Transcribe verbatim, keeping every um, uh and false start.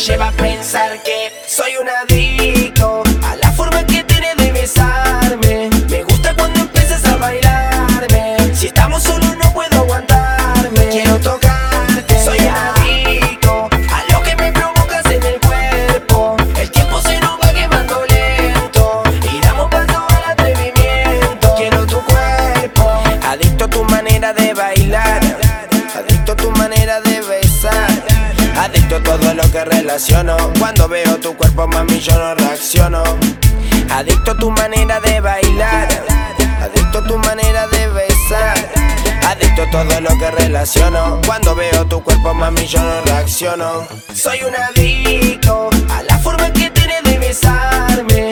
lleva a pensar que soy un adicto a la forma que tienes de besarme. Me gusta cuando empiezas a bailarme. Si estamos solos no puedo aguantarme. Quiero tocarte, soy un adicto a lo que me provocas en el cuerpo. El tiempo se nos va quemando lento y damos paso al atrevimiento. Quiero tu cuerpo, adicto a tu manera de bailar, adicto a tu manera de besar, adicto a todo lo que relaciono. Cuando veo tu cuerpo, mami, yo no reacciono. Adicto a tu manera de bailar, adicto a tu manera de besar, adicto a todo lo que relaciono. Cuando veo tu cuerpo, mami, yo no reacciono. Soy un adicto a la forma que tienes de besarme.